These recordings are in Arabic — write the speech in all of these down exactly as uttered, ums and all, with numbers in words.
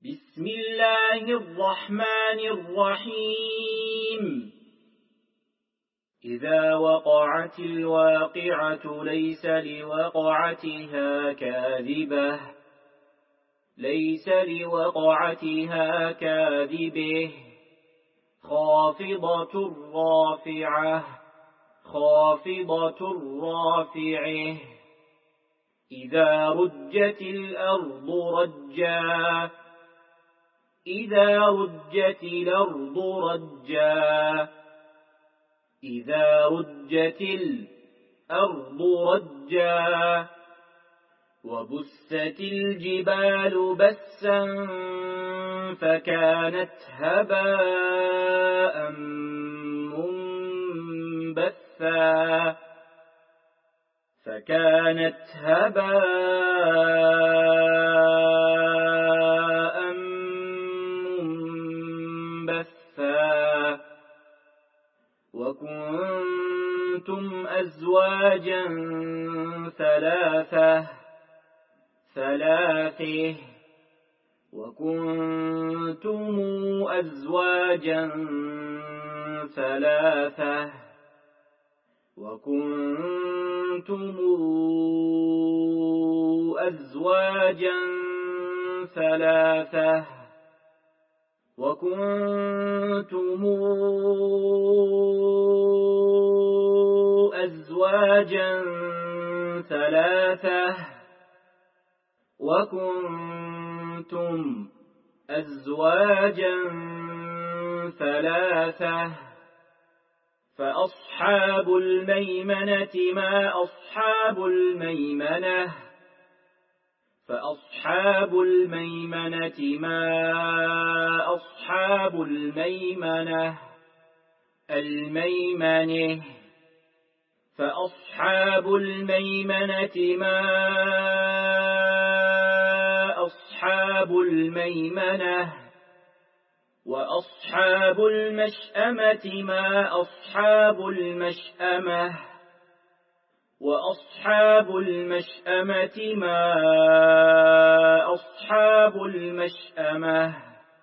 بسم الله الرحمن الرحيم إذا وقعت الواقعة ليس لوقعتها كاذبة ليس لوقعتها كاذبة خافضة رافعة خافضة رافعة إذا رجت الأرض رجا إذا رجت الأرض رجا إذا رجت الأرض رجا وبست الجبال بسا فكانت هباء منبثا فكانت هباء منبثا وكنتم أزواجا ثلاثة ثلاثة وكنتم أزواجا ثلاثة وكنتم أزواجا ثلاثة وكنتم أزواجا ثلاثة وكنتم أزواجا ثلاثة فأصحاب الميمنة ما أصحاب الميمنة فأصحاب الميمنة ما أصحاب الميمنة الميمنة فأصحاب الميمنة ما أصحاب الميمنة وأصحاب المشأمة ما أصحاب المشأمة وأصحاب المشأمة ما أصحاب المشأمة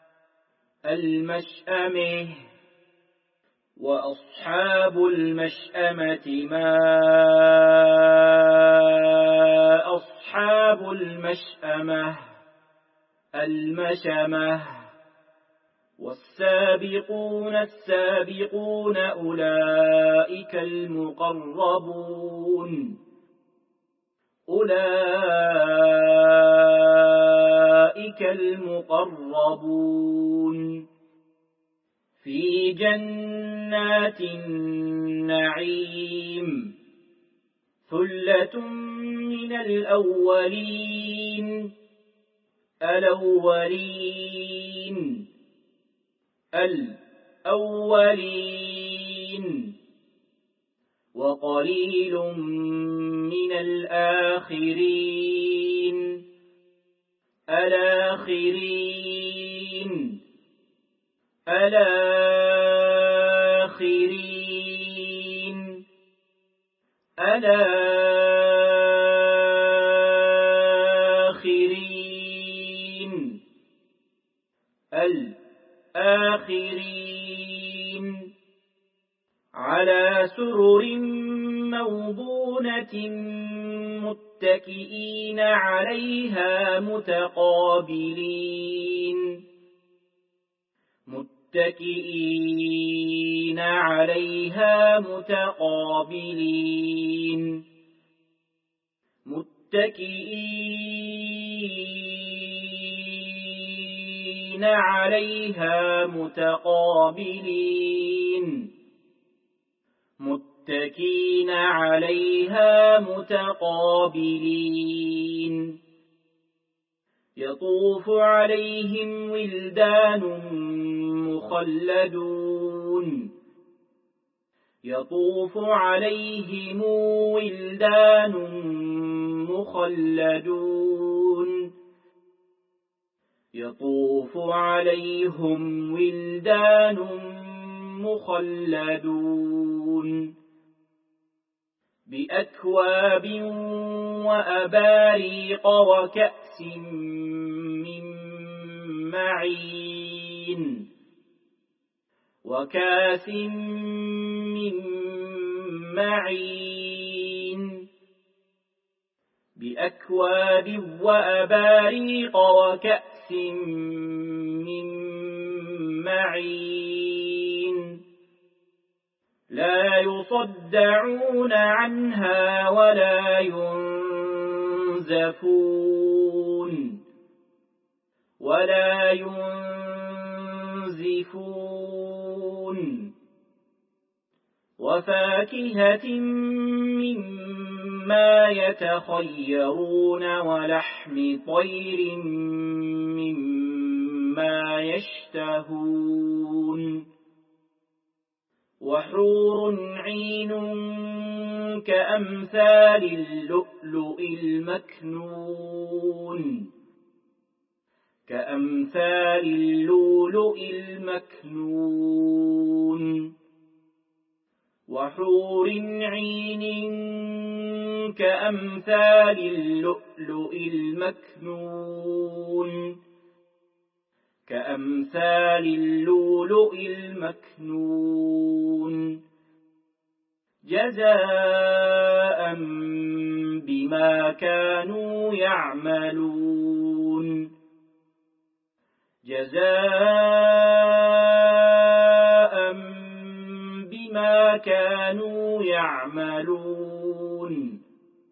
المشأمة وأصحاب المشأمة ما أصحاب المشأمة المشأمة والسابقون السابقون أولئك المقربون أولئك المقربون في جنات النعيم ثلة من الأولين الأولين الأولين وقليل من الآخرين الآخرين الآخرين الآخرين الآخرين على سرر موضونة متكئين عليها متقابلين متكئين عليها متقابلين متكئين عليها متقابلين متكئين عليها متقابلين يطوف عليهم ولدان مخلدون يطوف عليهم ولدان مخلدون يطوف عليهم ولدان مخلدون بأكواب وأباريق وكأس من معين وكاس من معين بأكواب وأباريق وكأس من معين لا يصدعون عنها ولا ينزفون ولا ينزفون وفاكهة مما يتخيرون ولحم طير مما يشتهون وحور عين كأمثال اللؤلؤ المكنون كأمثال اللؤلؤ المكنون وحور عين كأمثال اللؤلؤ المكنون كأمثال اللؤلؤ المكنون جزاء بما كانوا يعملون جزاء بما كانوا يعملون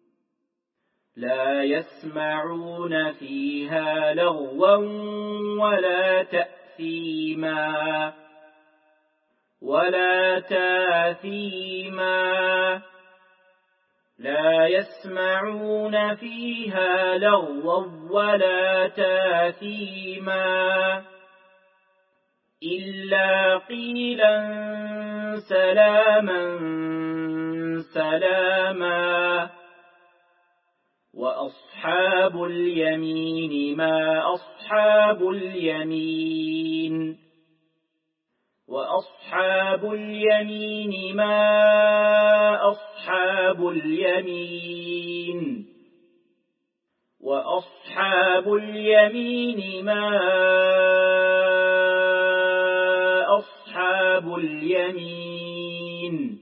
لا يسمعون فيها لغوا ولا تأثيما ولا تاثيما لا يسمعون فيها لغوا ولا تاثيما إلا قيلا سلاما سلاما وأصحاب اليمين ما أصحاب اليمين وأصحاب اليمين ما أصحاب اليمين وأصحاب اليمين ما أصحاب اليمين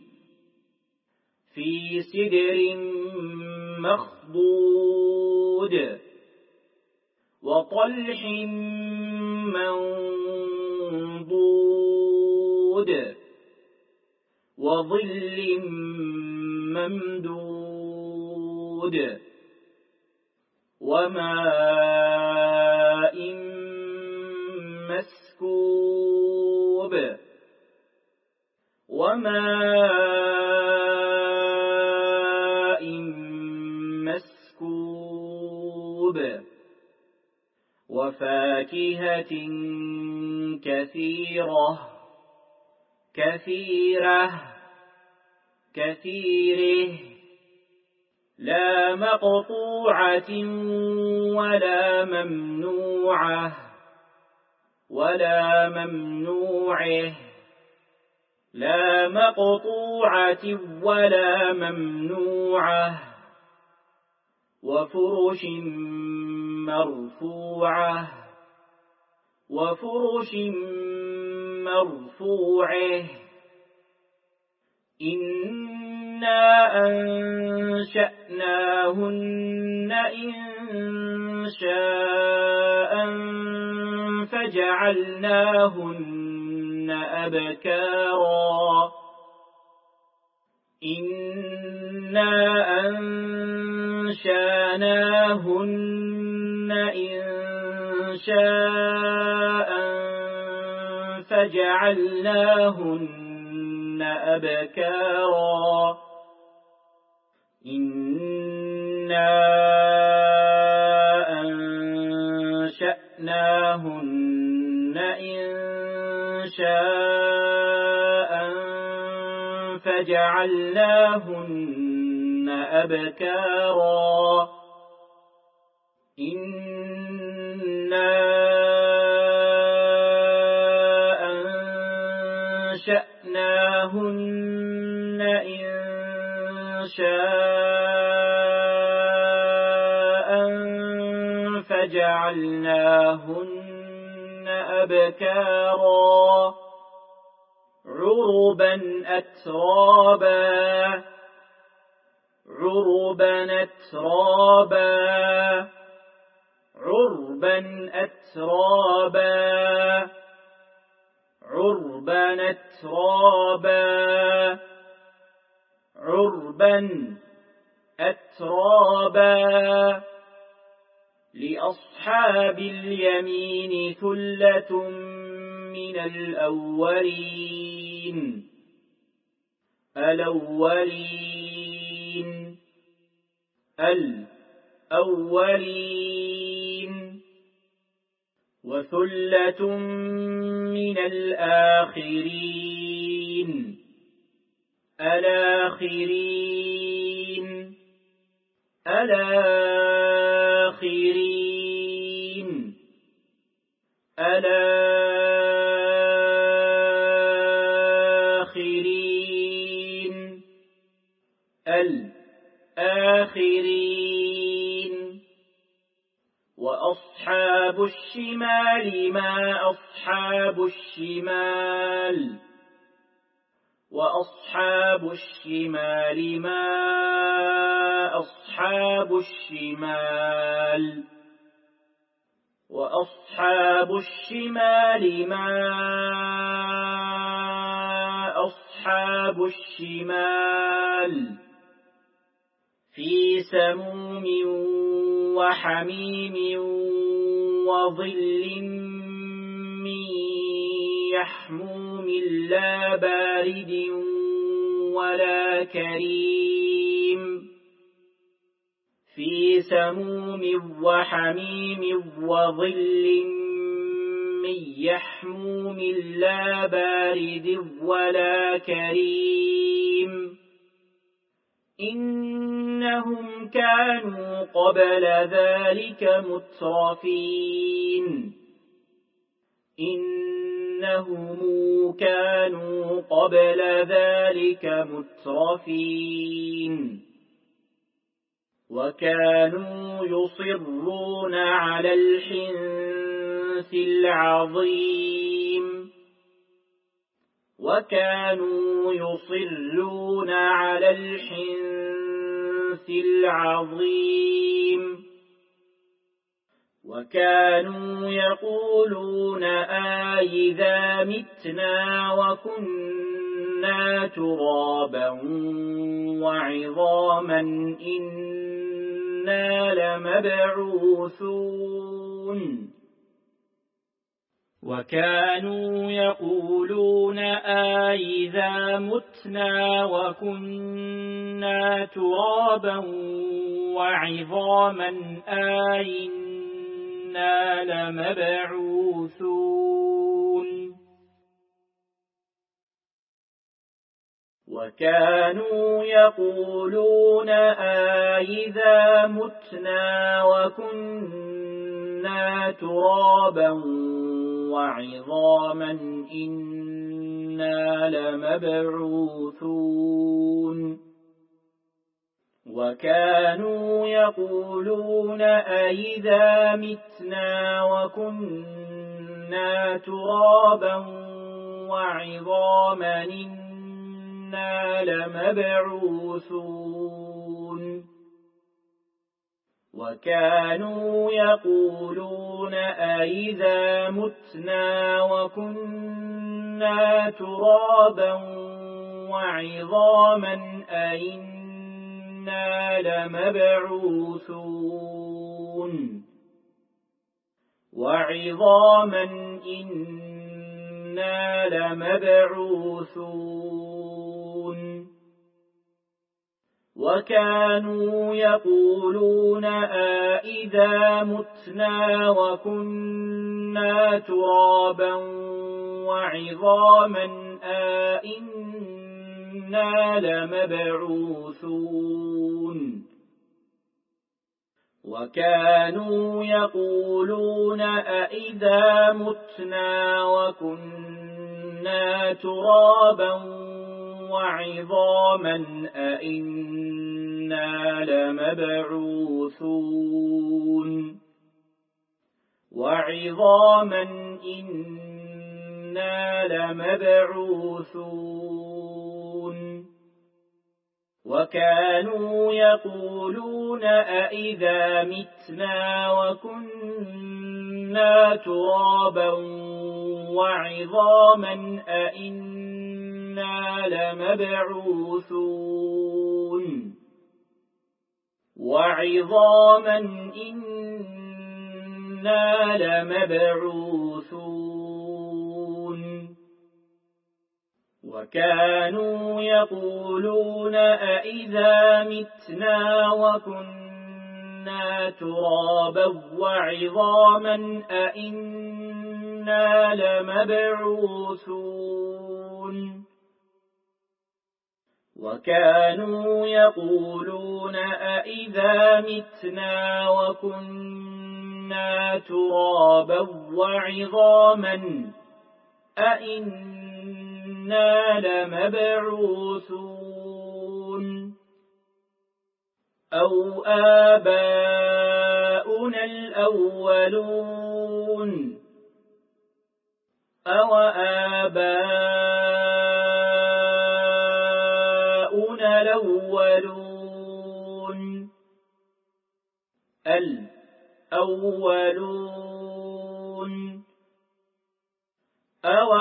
في سدر مخضود وطلح منضود وظل ممدود وماء مسكوب وماء مسكوب وفاكهة كثيرة كثيرة كثيره لا مقطوعة ولا ممنوعة ولا ممنوعه لا مقطوعة ولا ممنوعة وفرش مرفوعة وفرش مرفوعه إنا أنشأناهن إنشاء فجعلناهن أبكارا إنا أنشأناهن إنشاء فجعلناهن أبكارا إنا أنشأناهن إنشاء فجعلناهن أبكارا إنا أنشأناهن إنشاء فجعلناهن أبكارا عربا أترابا عربا أترابا عربا أترابا عربا أترابا عربا أترابا لأصحاب اليمين ثلة من الأولين الأولين الأولين وثلة من الآخرين الآخرين الآخرين الآخرين الآخرين وأصحاب الشمال ما أصحاب الشمال وأصحاب الشمال ما أصحاب الشمال وأصحاب الشمال ما أصحاب الشمال في سموم وحميم وظل من يحموم لا بارد ولا كريم في سموم وحميم وظل من يحموم لا بارد ولا كريم إنهم كانوا قبل ذلك مترفين إنهم كانوا قبل ذلك مترفين وكانوا يصرون على الحنث العظيم وكانوا يصرون على الحنث العظيم وكانوا يقولون أإذا متنا وكنا ترابا وعظاما إنا لمبعوثون وكانوا يقولون أإذا متنا وكنا ترابا وعظاما أإنا لمبعوثون وكانوا يقولون أإذا متنا وكنا ترابا وعظاما إنا لمبعوثون وكانوا يقولون أإذا متنا وكنا ترابا وعظاما إنا لمبعوثون وكانوا يقولون أإذا متنا وكنا ترابا وعظاما أإنا لمبعوثون وعظاما إنا لمبعوثون وكانوا يقولون أإذا متنا وكنا ترابا وعظاما أإنا لمبعوثون وكانوا يقولون أإذا متنا وكنا ترابا وعظاما أإنا لمبعوثون وعظاما إنا لمبعوثون وكانوا يقولون أئذا متنا وكنا ترابا وعظاما أئنا لمبعوثون وعظاما إنا لمبعوثون وكانوا يقولون أئذا متنا وكنا ترابا وعظاما أئنا لمبعوثون وكانوا يقولون أئذا متنا وكنا ترابا وعظاما أئنا لمبعوثون أو آباؤنا الأولون أو آباؤنا الأولون الأولون أو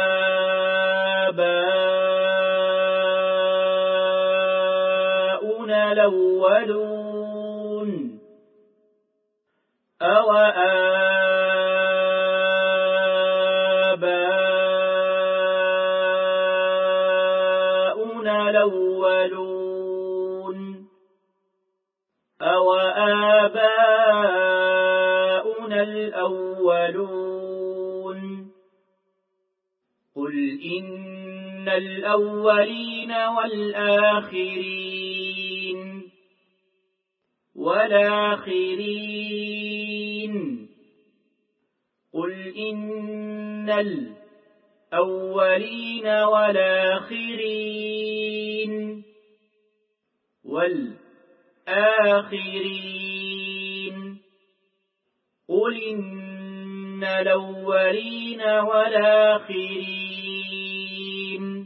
آباؤنا الأولون أو آباؤنا الأولون أو آباؤنا الأولون قل إن الأولين والآخرين والآخرين قل إن الأولين والآخرين والآخرين قل إن الأولين والآخرين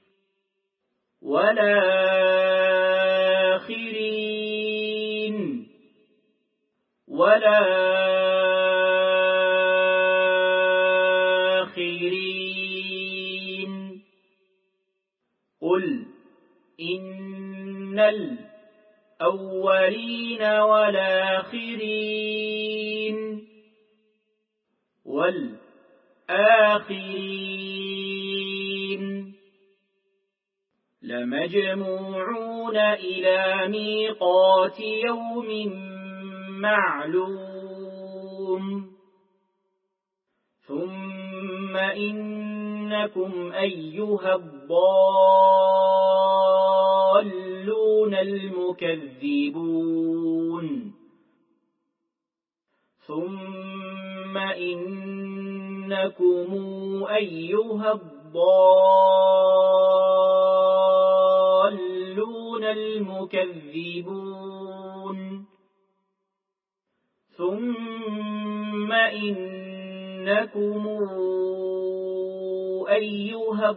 والآخرين والآخرين قل إن الأولين والآخرين والآخرين لمجموعون إلى ميقات يوم معلوم ثم إنكم أيها الضالون المكذبون ثم إنكم أيها الضالون المكذبون ثم إنكم أيها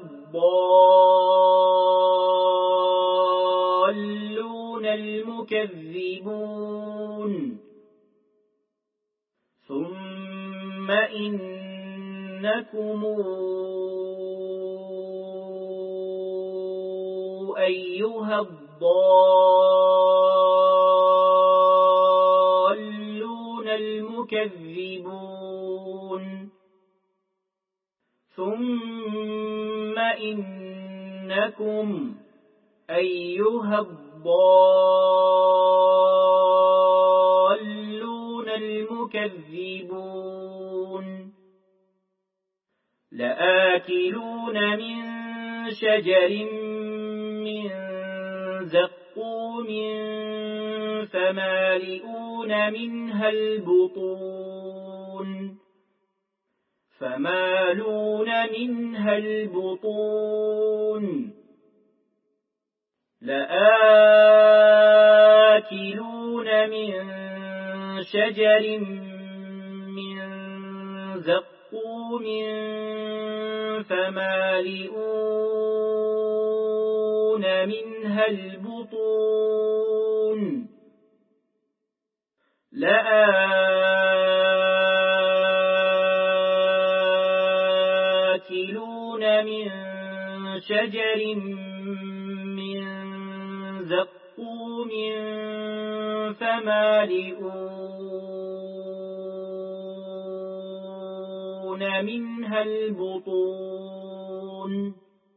الضالون المكذبون ثم إنكم أيها الضالون المكذبون ثم إنكم أيها الضالون المكذبون لآكلون من شجر من زقوم فمالئون منها البطون فمالون منها البطون لآكلون من شجر من زقوم فمالئون منها البطون لآكلون من شجر من زقوم فمالئون منها البطون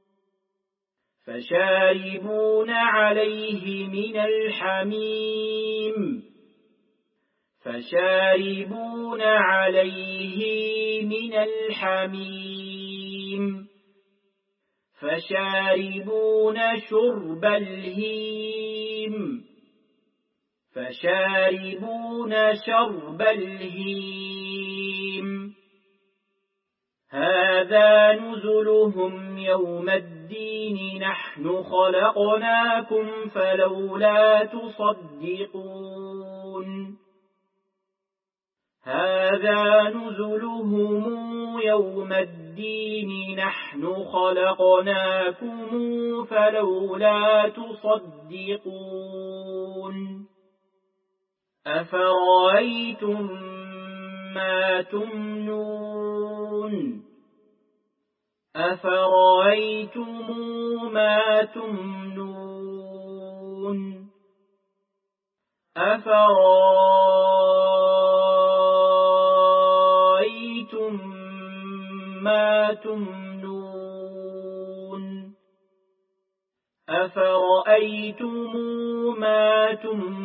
فشاربون عليه من الحميم فشاربون عليه من الحميم فشاربون شرب الهيم فشاربون شرب الهيم هذا نزلهم يوم الدين نحن خلقناكم فلولا تصدقون هذا نزلهم يوم الدين نحن خلقناكم فلولا تصدقون أفرأيتم ما تمنون أفرأيتم ما تمنون أفرأيتم ما تمنون أفرأيتم ما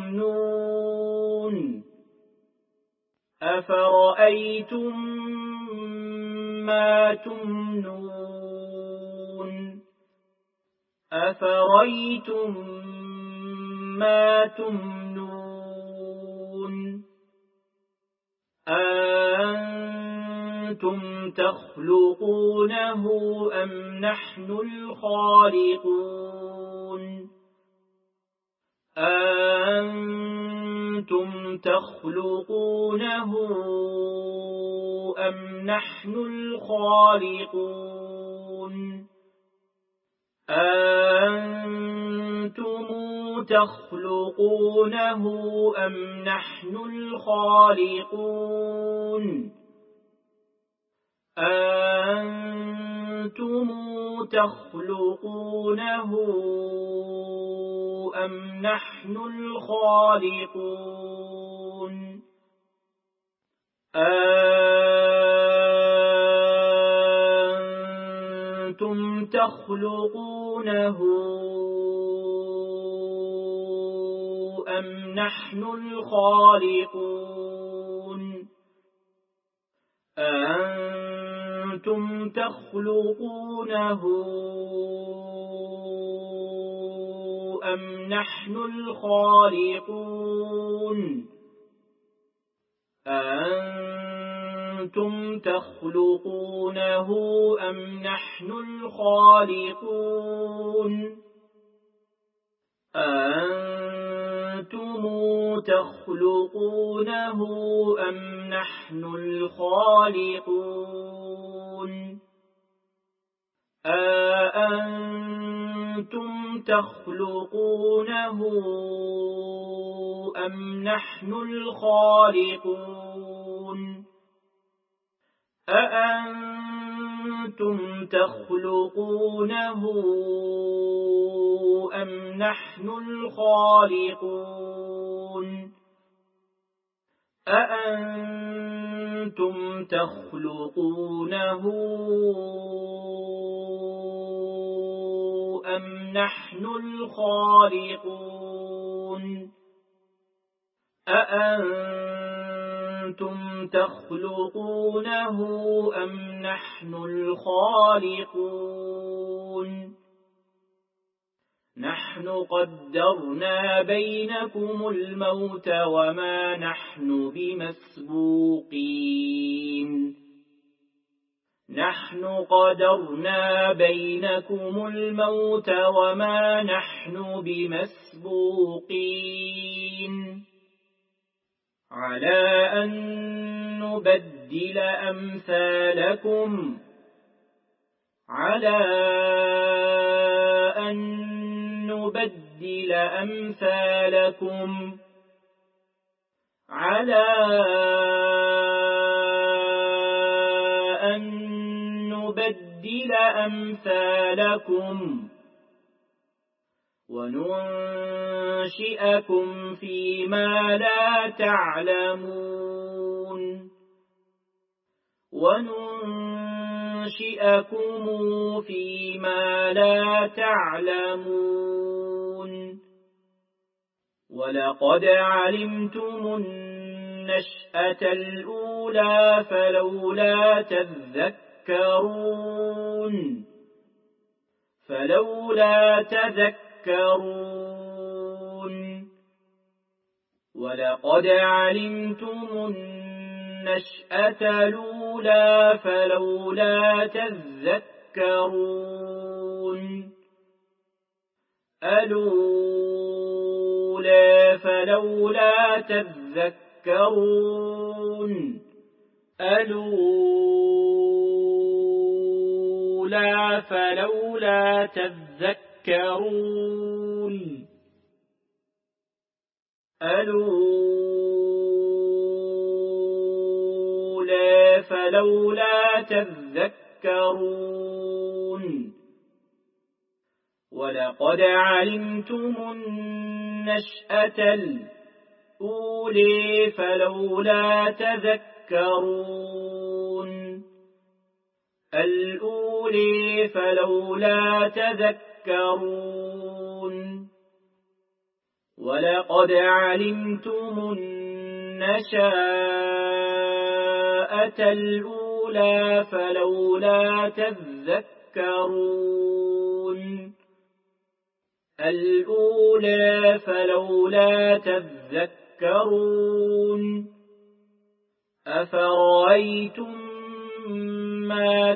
تمنون أفرأيتم ما تمنون أفرأيتم ما تمنون أأنتم تخلقونه أم نحن الخالقون أأنتم تخلقونه أم نحن الخالقون أأنتم تخلقونه أم نحن الخالقون أأنتم تخلقونه أم نحن الخالقون أأنتم تخلقونه أم نحن الخالقون أأنتم تخلقونه أم نحن الخالقون أأنتم تخلقونه أم نحن الخالقون أأنتم تخلقونه أم نحن الخالقون أأنتم تخلقونه أم نحن الخالقون أأنتم تخلقونه أم نحن الخالقون أأنتم تخلقونه أم نحن الخالقون أأنتم تخلقونه أم نحن الخالقون نحن قدرنا بينكم الموت وما نحن بمسبوقين نحن قدرنا بينكم الموت وما نحن بمسبوقين على أن نبدل أمثالكم على أن نبدل أمثالكم على أن نبدل أمثالكم وننشئكم فيما لا تعلمون وننشئكم فيما لا تعلمون ولقد علمتم النشأة الأولى فلولا تذكرون فلولا تذكرون ولقد علمتم النشأة الأولى فلولا تذكرون الأولى فلولا تذكرون الأولى فلولا تذكرون الأولى فلولا تذكرون ولقد علمتم النشأة الأولى فلولا تذكرون الأولى فلولا تذكرون ولقد علمتم النشأة الأولى فلولا تذكرون الأولى فلولا تذكرون أفرأيتم ما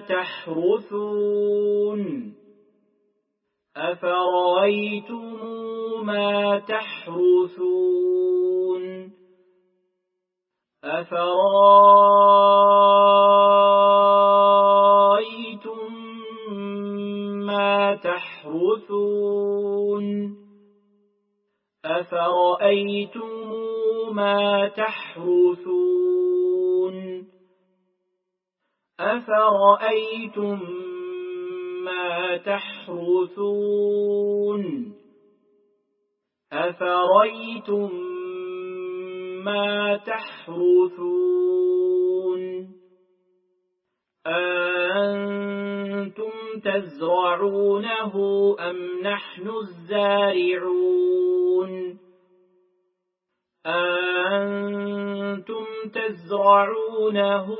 تحرثون أفرأيتم ما تحرثون أفرأيتم ما تحرثون أفرأيتم ما تحرثون أفرأيتم ما تحرثون أفرأيتم ما تحرثون أأنتم تزرعونه أم نحن الزارعون أأنتم تزرعونه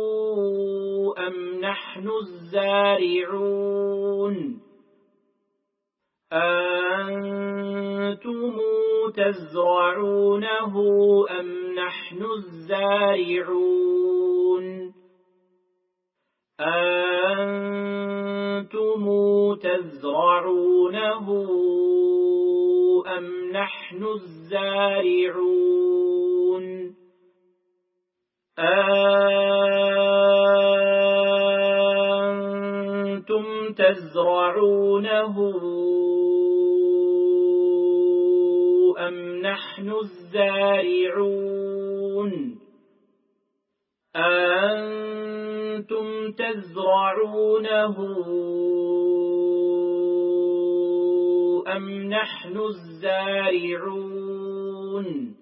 أم نحن الزارعون أأنتم تزرعونه أم نحن الزارعون أأنتم تزرعونه أم نحن الزارعون أأنتم تزرعونه أم نحن الزارعون أأنتم تزرعونه أم نحن الزارعون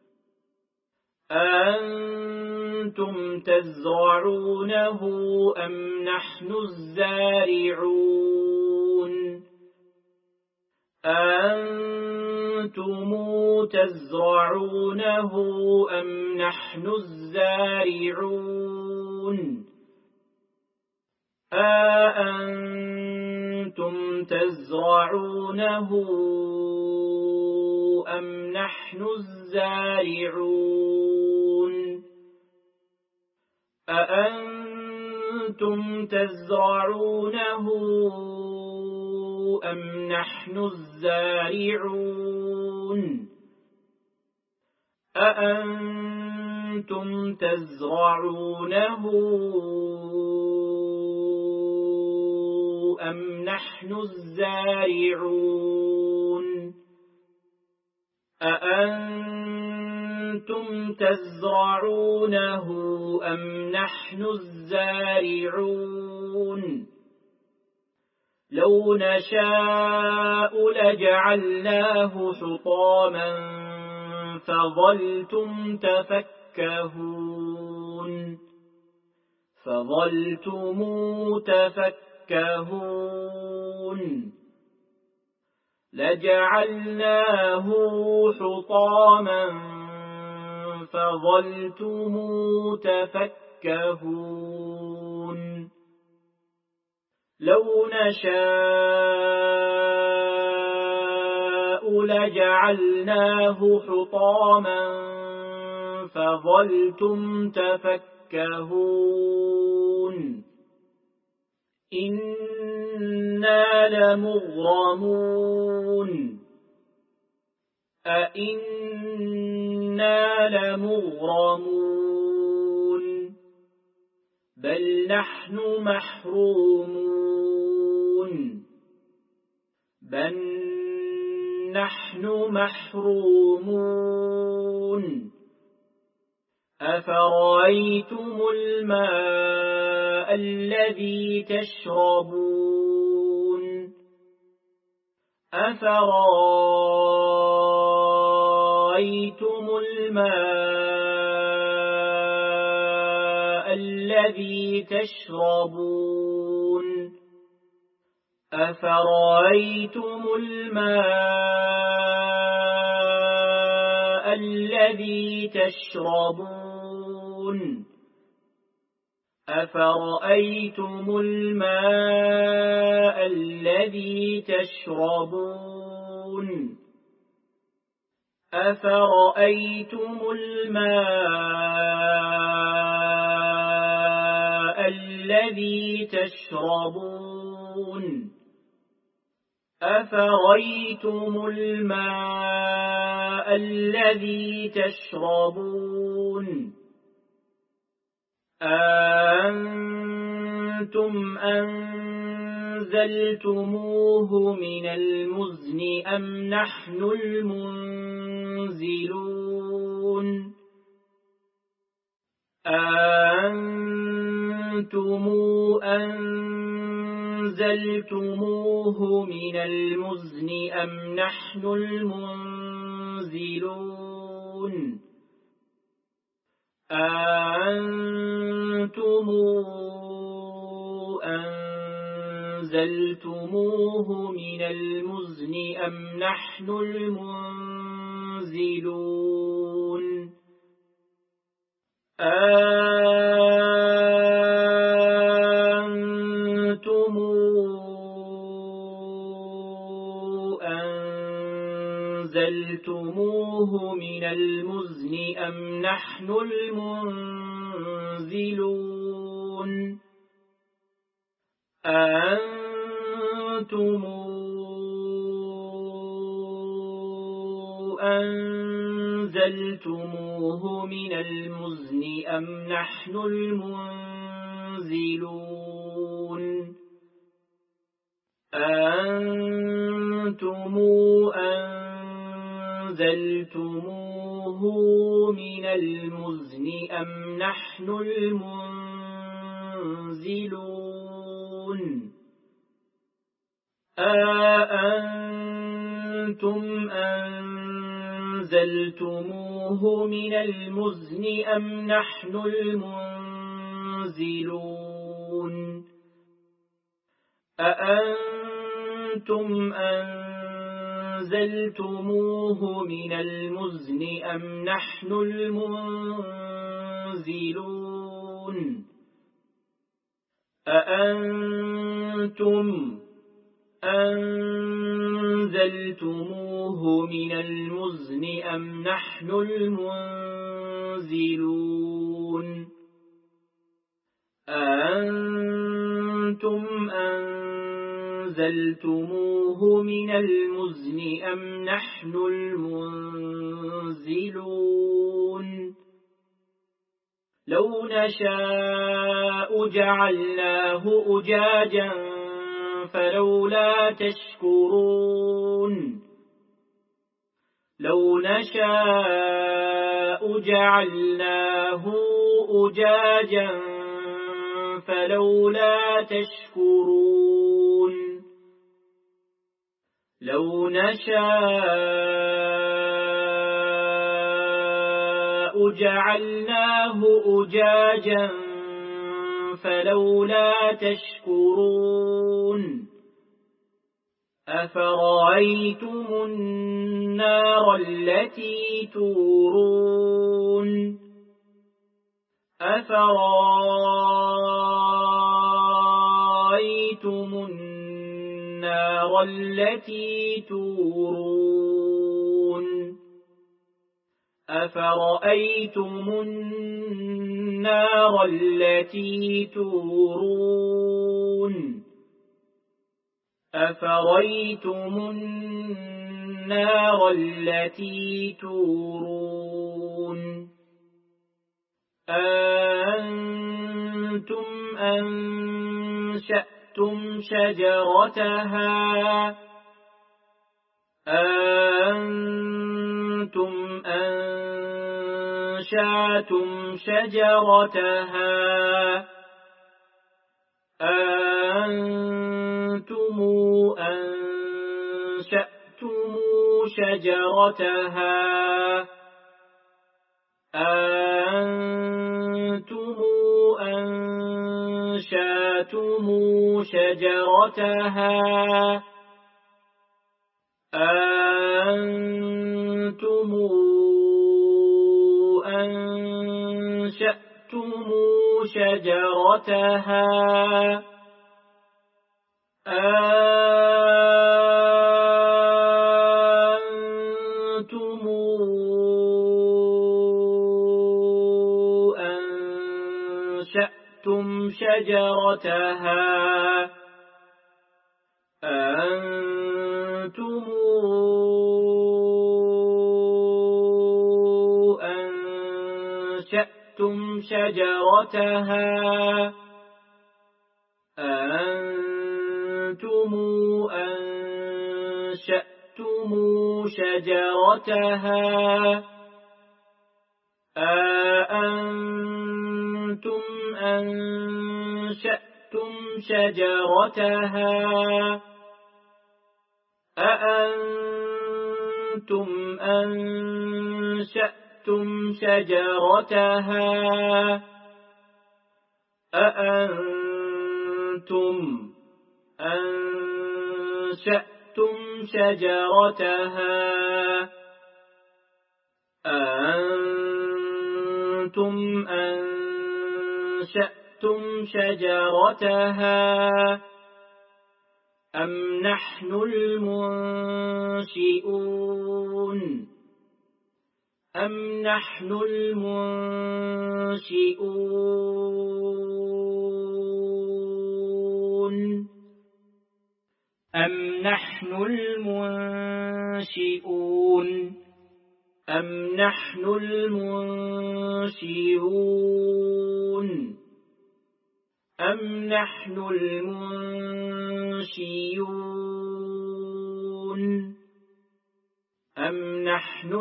أأنتم تزرعونه أم نحن الزارعون أأنتم تزرعونه أم نحن الزارعون أأنتم تزرعونه أم نحن الزارعون أأنتم تزرعونه أم نحن الزارعون أأنتم أأنتم تزرعونه أم نحن الزارعون أأنتم تزرعونه أم نحن الزارعون لو نشاء لجعلناه حطاما فظلتم تفكهون فظلتم تفكهون لجعلناه حطاما فظلتم تفكهون لو نشاء لجعلناه حطاما فظلتم تفكهون إنا لمغرمون أئنا لمغرمون بل نحن محرومون بل نحن محرومون أفرأيتم الماء الذي تشربون أفرأيتم الماء الذي تشربون أفرأيتم الماء الذي تشربون أفرأيتم الماء الذي تشربون أفرأيتم الماء الذي تشربون أفرأيتم الماء الذي تشربون أأنتم أنزلتموه من المزن أم نحن المنزلون أأنتم أنزلتموه من المزن أم نحن المنزلون أأنتم أنزلتموه من المزن أم نحن المنزلون أأنتم أنزلتموه من المزن أم نحن المنزلون أأنتم أنزلتموه من المزن أم نحن المنزلون أأنتم أنزلتموه من المزن أم نحن المنزلون أأنتم أنزلتموه من المزن أم نحن المنزلون أأنتم أنزلتموه من المزن أم نحن المنزلون أأنتم أنزلتموه من المزن أم نحن المنزلون أأنتم أنزلتموه من المزن أم نحن المنزلون لو نشاء جعلناه أجاجا فلولا تشكرون لو نشاء جعلناه أجاجا فلولا تشكرون لو نشاء جعلناه أجاجا فلولا تشكرون أفرأيتم النار التي تورون أفرأيتم النار التي تورون أفرأيتم النار التي تورون أفرأيتم النار التي تورون أأنتم أنشأتم شجرتها أأنتم أنشأتم شجرتها أأنتم أنشأتم شجرتها أأنتم أنشأتم شجرتها أأنتم أنشأتم شجرتها أأنتم أنشأتم شجرتها أأنتم أنشأتم شجرتها أأنتم أنشأتم شجرتها أأنتم أنشأتم شجرتها أأنتم أنشأتم شجرتها أأنتم أنشأتم شجرتها أأنتم أنشأتم شجرتها أم نحن المنشئون أم نحن المنشئون أم نحن المنشئون أم نحن المنشئون أم نحن المنشئون أم نحن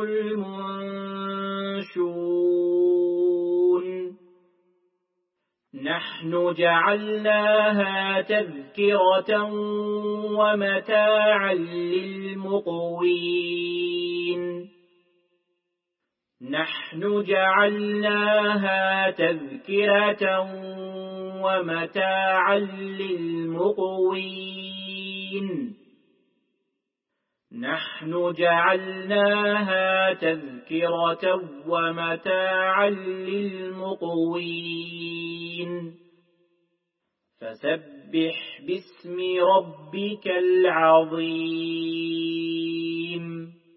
المنشئون نحن جعلناها تذكرة ومتاعا للمقوين نحن جعلناها تذكرة ومتاعا للمقوين نحن جعلناها تذكرة ومتاعا للمقوين فسبح باسم ربك العظيم